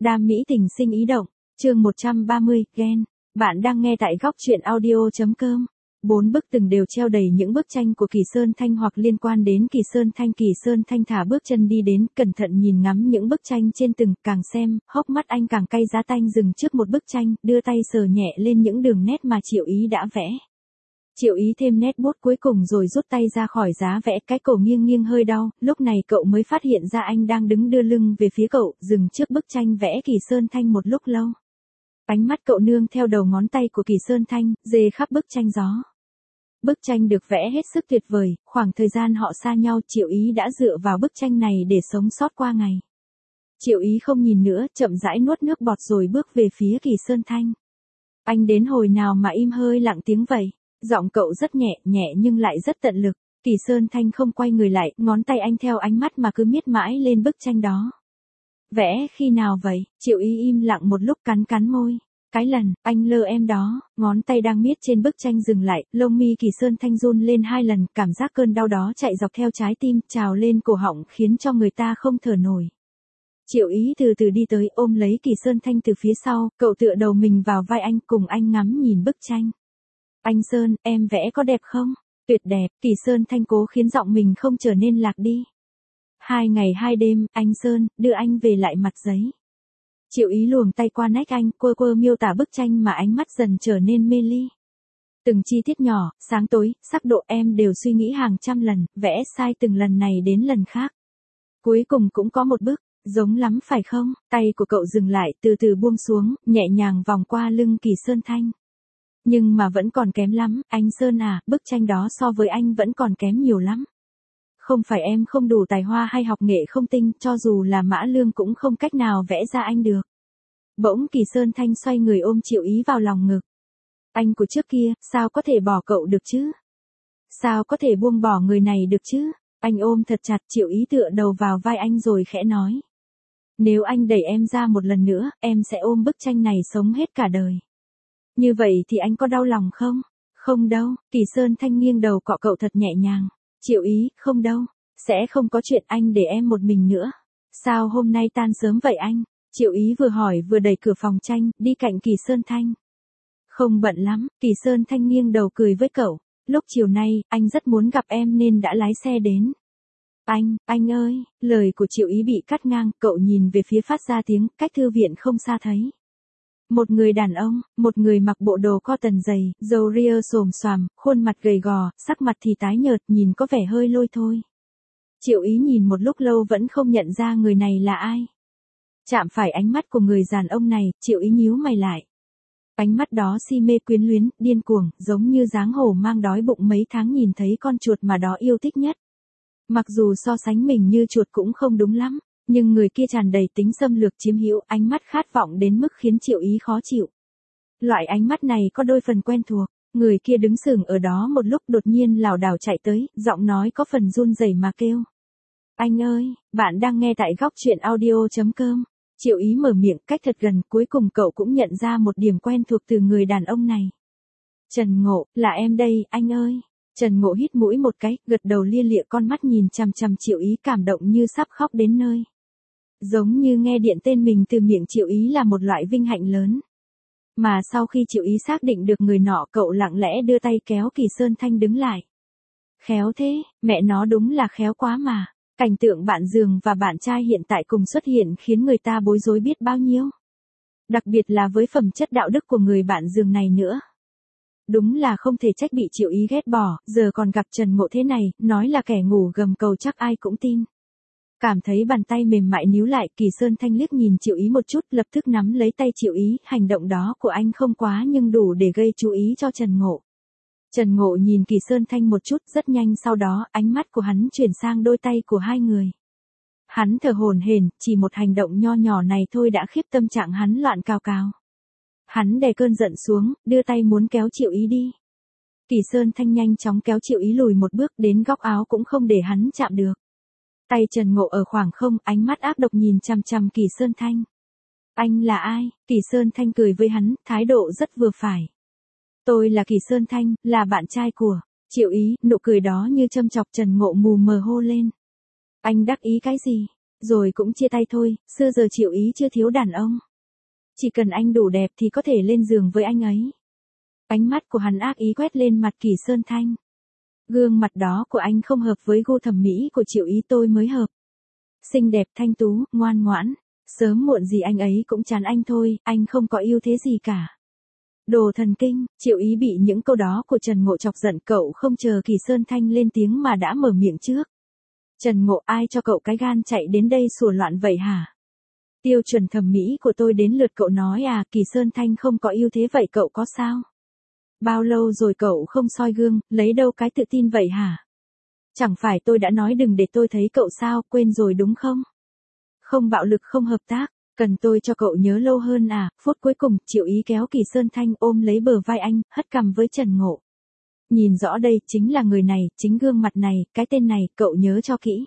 Đam mỹ tình sinh ý động, chương 130, ghen. Bạn đang nghe tại góc truyện audio.com. 4 bức tường đều treo đầy những bức tranh của Kỳ Sơn Thanh hoặc liên quan đến Kỳ Sơn Thanh. Kỳ Sơn Thanh thả bước chân đi đến, cẩn thận nhìn ngắm những bức tranh trên tường, càng xem, hốc mắt anh càng cay giá tanh. Dừng trước một bức tranh, đưa tay sờ nhẹ lên những đường nét mà Triệu Ý đã vẽ. Triệu Ý thêm nét bút cuối cùng rồi rút tay ra khỏi giá vẽ, cái cổ nghiêng nghiêng hơi đau, lúc này cậu mới phát hiện ra anh đang đứng đưa lưng về phía cậu, dừng trước bức tranh vẽ Kỳ Sơn Thanh một lúc lâu. Ánh mắt cậu nương theo đầu ngón tay của Kỳ Sơn Thanh, dề khắp bức tranh gió. Bức tranh được vẽ hết sức tuyệt vời, khoảng thời gian họ xa nhau Triệu Ý đã dựa vào bức tranh này để sống sót qua ngày. Triệu Ý không nhìn nữa, chậm rãi nuốt nước bọt rồi bước về phía Kỳ Sơn Thanh. Anh đến hồi nào mà im hơi lặng tiếng vậy? Giọng cậu rất nhẹ, nhẹ nhưng lại rất tận lực. Kỳ Sơn Thanh không quay người lại, ngón tay anh theo ánh mắt mà cứ miết mãi lên bức tranh đó. Vẽ khi nào vậy? Triệu Ý im lặng một lúc, cắn môi. Cái lần, anh lơ em đó, ngón tay đang miết trên bức tranh dừng lại, lông mi Kỳ Sơn Thanh run lên 2 lần, cảm giác cơn đau đó chạy dọc theo trái tim, trào lên cổ họng khiến cho người ta không thở nổi. Triệu Ý từ từ đi tới, ôm lấy Kỳ Sơn Thanh từ phía sau, cậu tựa đầu mình vào vai anh, cùng anh ngắm nhìn bức tranh. Anh Sơn, em vẽ có đẹp không? Tuyệt đẹp, Kỳ Sơn Thanh cố khiến giọng mình không trở nên lạc đi. 2 ngày 2 đêm, anh Sơn, đưa anh về lại mặt giấy. Triệu Ý luồng tay qua nách anh, quơ miêu tả bức tranh mà ánh mắt dần trở nên mê ly. Từng chi tiết nhỏ, sáng tối, sắc độ em đều suy nghĩ hàng trăm lần, vẽ sai từng lần này đến lần khác. Cuối cùng cũng có một bức, giống lắm phải không? Tay của cậu dừng lại, từ từ buông xuống, nhẹ nhàng vòng qua lưng Kỳ Sơn Thanh. Nhưng mà vẫn còn kém lắm, anh Sơn à, bức tranh đó so với anh vẫn còn kém nhiều lắm. Không phải em không đủ tài hoa hay học nghệ không tinh, cho dù là Mã Lương cũng không cách nào vẽ ra anh được. Bỗng Kỳ Sơn Thanh xoay người ôm Triệu Ý vào lòng ngực. Anh của trước kia, sao có thể bỏ cậu được chứ? Sao có thể buông bỏ người này được chứ? Anh ôm thật chặt, Triệu Ý tựa đầu vào vai anh rồi khẽ nói. Nếu anh đẩy em ra một lần nữa, em sẽ ôm bức tranh này sống hết cả đời. Như vậy thì anh có đau lòng không? Không đâu, Kỳ Sơn Thanh nghiêng đầu cọ cậu thật nhẹ nhàng. Triệu Ý, không đâu, sẽ không có chuyện anh để em một mình nữa. Sao hôm nay tan sớm vậy anh? Triệu Ý vừa hỏi vừa đẩy cửa phòng tranh, đi cạnh Kỳ Sơn Thanh. Không bận lắm, Kỳ Sơn Thanh nghiêng đầu cười với cậu. Lúc chiều nay, anh rất muốn gặp em nên đã lái xe đến. Anh ơi, lời của Triệu Ý bị cắt ngang, cậu nhìn về phía phát ra tiếng, cách thư viện không xa thấy. Một người đàn ông, một người mặc bộ đồ cotton dày, râu ria xồm xoàm, khuôn mặt gầy gò, sắc mặt thì tái nhợt, nhìn có vẻ hơi lôi thôi. Triệu Ý nhìn một lúc lâu vẫn không nhận ra người này là ai. Chạm phải ánh mắt của người đàn ông này, Triệu Ý nhíu mày lại. Ánh mắt đó si mê quyến luyến, điên cuồng, giống như dáng hổ mang đói bụng mấy tháng nhìn thấy con chuột mà đó yêu thích nhất. Mặc dù so sánh mình như chuột cũng không đúng lắm. Nhưng người kia tràn đầy tính xâm lược chiếm hữu, ánh mắt khát vọng đến mức khiến Triệu Ý khó chịu. Loại ánh mắt này có đôi phần quen thuộc, người kia đứng sừng ở đó một lúc đột nhiên lảo đảo chạy tới, giọng nói có phần run rẩy mà kêu. Anh ơi, bạn đang nghe tại góc truyện audio.com. Triệu Ý mở miệng cách thật gần, cuối cùng cậu cũng nhận ra một điểm quen thuộc từ người đàn ông này. Trần Ngộ, là em đây, anh ơi. Trần Ngộ hít mũi một cái, gật đầu lia lịa, con mắt nhìn chằm chằm Triệu Ý, cảm động như sắp khóc đến nơi. Giống như nghe điện tên mình từ miệng Triệu Ý là một loại vinh hạnh lớn. Mà sau khi Triệu Ý xác định được người nọ, cậu lặng lẽ đưa tay kéo Kỳ Sơn Thanh đứng lại. Khéo thế, mẹ nó đúng là khéo quá mà. Cảnh tượng bạn giường và bạn trai hiện tại cùng xuất hiện khiến người ta bối rối biết bao nhiêu. Đặc biệt là với phẩm chất đạo đức của người bạn giường này nữa. Đúng là không thể trách bị Triệu Ý ghét bỏ, giờ còn gặp Trần Ngộ thế này, nói là kẻ ngủ gầm cầu chắc ai cũng tin. Cảm thấy bàn tay mềm mại níu lại, Kỳ Sơn Thanh liếc nhìn Triệu Ý một chút, lập tức nắm lấy tay Triệu Ý, hành động đó của anh không quá nhưng đủ để gây chú ý cho Trần Ngộ. Trần Ngộ nhìn Kỳ Sơn Thanh một chút, rất nhanh sau đó, ánh mắt của hắn chuyển sang đôi tay của hai người. Hắn thở hổn hển, chỉ một hành động nho nhỏ này thôi đã khiếp tâm trạng hắn loạn cào cào. Hắn đè cơn giận xuống, đưa tay muốn kéo Triệu Ý đi. Kỳ Sơn Thanh nhanh chóng kéo Triệu Ý lùi một bước, đến góc áo cũng không để hắn chạm được. Tay Trần Ngộ ở khoảng không, ánh mắt ác độc nhìn chằm chằm Kỳ Sơn Thanh. Anh là ai? Kỳ Sơn Thanh cười với hắn, thái độ rất vừa phải. Tôi là Kỳ Sơn Thanh, là bạn trai của Triệu Ý, nụ cười đó như châm chọc Trần Ngộ mù mờ hô lên. Anh đắc ý cái gì? Rồi cũng chia tay thôi, xưa giờ Triệu Ý chưa thiếu đàn ông. Chỉ cần anh đủ đẹp thì có thể lên giường với anh ấy. Ánh mắt của hắn ác ý quét lên mặt Kỳ Sơn Thanh. Gương mặt đó của anh không hợp với gu thẩm mỹ của Triệu Ý, tôi mới hợp. Xinh đẹp, thanh tú, ngoan ngoãn. Sớm muộn gì anh ấy cũng chán anh thôi, anh không có ưu thế gì cả. Đồ thần kinh, Triệu Ý bị những câu đó của Trần Ngộ chọc giận, cậu không chờ Kỳ Sơn Thanh lên tiếng mà đã mở miệng trước. Trần Ngộ, ai cho cậu cái gan chạy đến đây sủa loạn vậy hả? Tiêu chuẩn thẩm mỹ của tôi đến lượt cậu nói à? Kỳ Sơn Thanh không có ưu thế vậy cậu có sao? Bao lâu rồi cậu không soi gương, lấy đâu cái tự tin vậy hả? Chẳng phải tôi đã nói đừng để tôi thấy cậu sao, quên rồi đúng không? Không bạo lực, không hợp tác, cần tôi cho cậu nhớ lâu hơn à? Phút cuối cùng, Triệu Ý kéo Kỳ Sơn Thanh ôm lấy bờ vai anh, hất cằm với Trần Ngộ. Nhìn rõ đây, chính là người này, chính gương mặt này, cái tên này, cậu nhớ cho kỹ.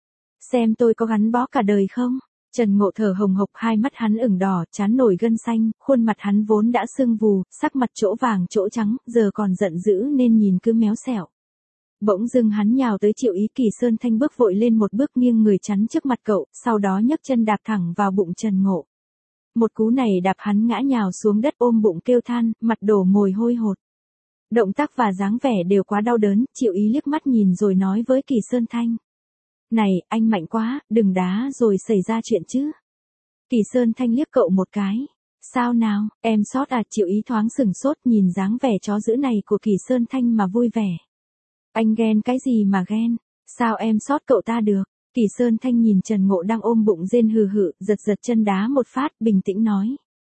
Xem tôi có gắn bó cả đời không? Trần Ngộ thở hồng hộc, hai mắt hắn ửng đỏ, trán nổi gân xanh, khuôn mặt hắn vốn đã sưng vù, sắc mặt chỗ vàng chỗ trắng, giờ còn giận dữ nên nhìn cứ méo xẹo. Bỗng dưng hắn nhào tới Triệu Ý, Kỳ Sơn Thanh bước vội lên một bước nghiêng người chắn trước mặt cậu, sau đó nhấc chân đạp thẳng vào bụng Trần Ngộ. Một cú này đạp hắn ngã nhào xuống đất ôm bụng kêu than, mặt đổ mồ hôi hột. Động tác và dáng vẻ đều quá đau đớn, Triệu Ý liếc mắt nhìn rồi nói với Kỳ Sơn Thanh. Này, anh mạnh quá, đừng đá rồi xảy ra chuyện chứ. Kỳ Sơn Thanh liếc cậu một cái. Sao nào, em sót à? Triệu Ý thoáng sửng sốt nhìn dáng vẻ chó dữ này của Kỳ Sơn Thanh mà vui vẻ. Anh ghen cái gì mà ghen? Sao em sót cậu ta được? Kỳ Sơn Thanh nhìn Trần Ngộ đang ôm bụng rên hừ hự, giật giật chân đá một phát, bình tĩnh nói.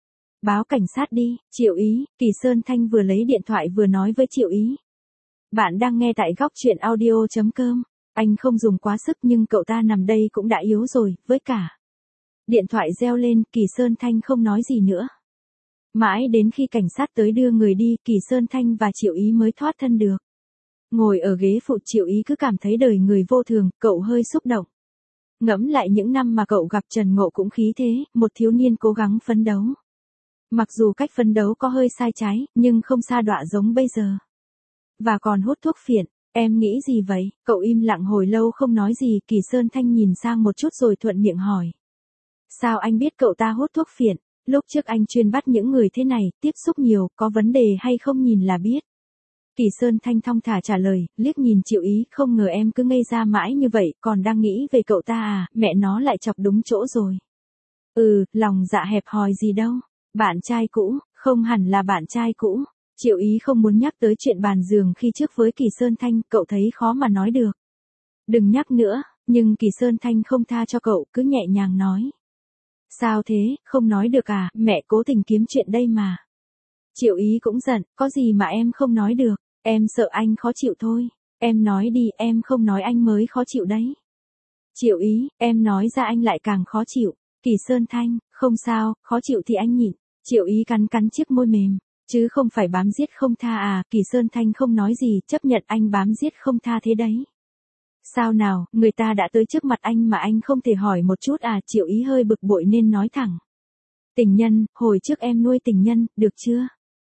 Báo cảnh sát đi, Triệu Ý. Kỳ Sơn Thanh vừa lấy điện thoại vừa nói với Triệu Ý. Bạn đang nghe tại góc truyện audio.com. Anh không dùng quá sức nhưng cậu ta nằm đây cũng đã yếu rồi, với cả. Điện thoại reo lên, Kỳ Sơn Thanh không nói gì nữa. Mãi đến khi cảnh sát tới đưa người đi, Kỳ Sơn Thanh và Triệu Ý mới thoát thân được. Ngồi ở ghế phụ, Triệu Ý cứ cảm thấy đời người vô thường, cậu hơi xúc động. Ngẫm lại những năm mà cậu gặp Trần Ngộ cũng khí thế, một thiếu niên cố gắng phấn đấu. Mặc dù cách phấn đấu có hơi sai trái, nhưng không sa đọa giống bây giờ. Và còn hút thuốc phiện, em nghĩ gì vậy? Cậu im lặng hồi lâu không nói gì, Kỳ Sơn Thanh nhìn sang một chút rồi thuận miệng hỏi. Sao anh biết cậu ta hút thuốc phiện? Lúc trước anh chuyên bắt những người thế này, tiếp xúc nhiều, có vấn đề hay không nhìn là biết. Kỳ Sơn Thanh thong thả trả lời, liếc nhìn Triệu Ý, không ngờ em cứ ngây ra mãi như vậy, còn đang nghĩ về cậu ta à? Mẹ nó lại chọc đúng chỗ rồi. Lòng dạ hẹp hòi gì đâu. Bạn trai cũ, không hẳn là bạn trai cũ. Triệu Ý không muốn nhắc tới chuyện bàn giường khi trước với Kỳ Sơn Thanh, cậu thấy khó mà nói được. Đừng nhắc nữa, nhưng Kỳ Sơn Thanh không tha cho cậu, cứ nhẹ nhàng nói. Sao thế, không nói được à? Mẹ cố tình kiếm chuyện đây mà. Triệu Ý cũng giận, có gì mà em không nói được, em sợ anh khó chịu thôi. Em nói đi, em không nói anh mới khó chịu đấy. Triệu Ý, em nói ra anh lại càng khó chịu. Kỳ Sơn Thanh, không sao, khó chịu thì anh nhịn. Triệu Ý cắn cắn chiếc môi mềm, chứ không phải bám giết không tha à? Kỳ Sơn Thanh không nói gì, chấp nhận anh bám giết không tha thế đấy. Sao nào, người ta đã tới trước mặt anh mà anh không thể hỏi một chút à? Triệu Ý hơi bực bội nên nói thẳng. Tình nhân, hồi trước em nuôi tình nhân, được chưa?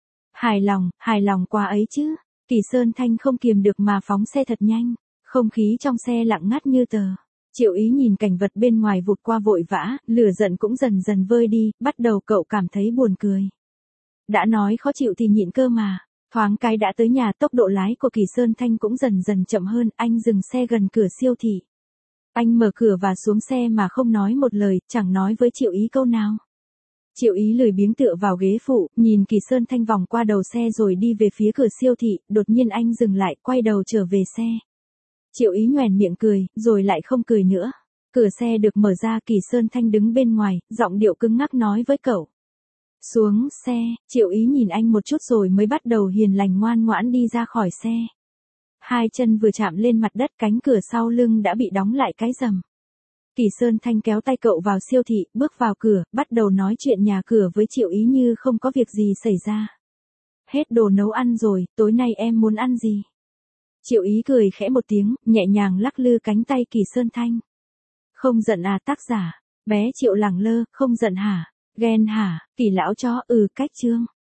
Hài lòng quá ấy chứ. Kỳ Sơn Thanh không kiềm được mà phóng xe thật nhanh. Không khí trong xe lặng ngắt như tờ. Triệu Ý nhìn cảnh vật bên ngoài vụt qua vội vã, lửa giận cũng dần dần vơi đi, bắt đầu cậu cảm thấy buồn cười. Đã nói khó chịu thì nhịn cơ mà. Thoáng cái đã tới nhà, tốc độ lái của Kỳ Sơn Thanh cũng dần dần chậm hơn, anh dừng xe gần cửa siêu thị. Anh mở cửa và xuống xe mà không nói một lời, chẳng nói với Triệu Ý câu nào. Triệu Ý lười biếng tựa vào ghế phụ, nhìn Kỳ Sơn Thanh vòng qua đầu xe rồi đi về phía cửa siêu thị, đột nhiên anh dừng lại, quay đầu trở về xe. Triệu Ý nhoẻn miệng cười, rồi lại không cười nữa. Cửa xe được mở ra, Kỳ Sơn Thanh đứng bên ngoài, giọng điệu cứng ngắc nói với cậu. Xuống xe. Triệu Ý nhìn anh một chút rồi mới bắt đầu hiền lành ngoan ngoãn đi ra khỏi xe. Hai chân vừa chạm lên mặt đất, cánh cửa sau lưng đã bị đóng lại cái rầm. Kỳ Sơn Thanh kéo tay cậu vào siêu thị, bước vào cửa, bắt đầu nói chuyện nhà cửa với Triệu Ý như không có việc gì xảy ra. Hết đồ nấu ăn rồi, tối nay em muốn ăn gì? Triệu Ý cười khẽ một tiếng, nhẹ nhàng lắc lư cánh tay Kỳ Sơn Thanh. Không giận à? Tác giả bé Triệu lẳng lơ, không giận hả? Ghen hả? Kỳ lão chó, cách chương.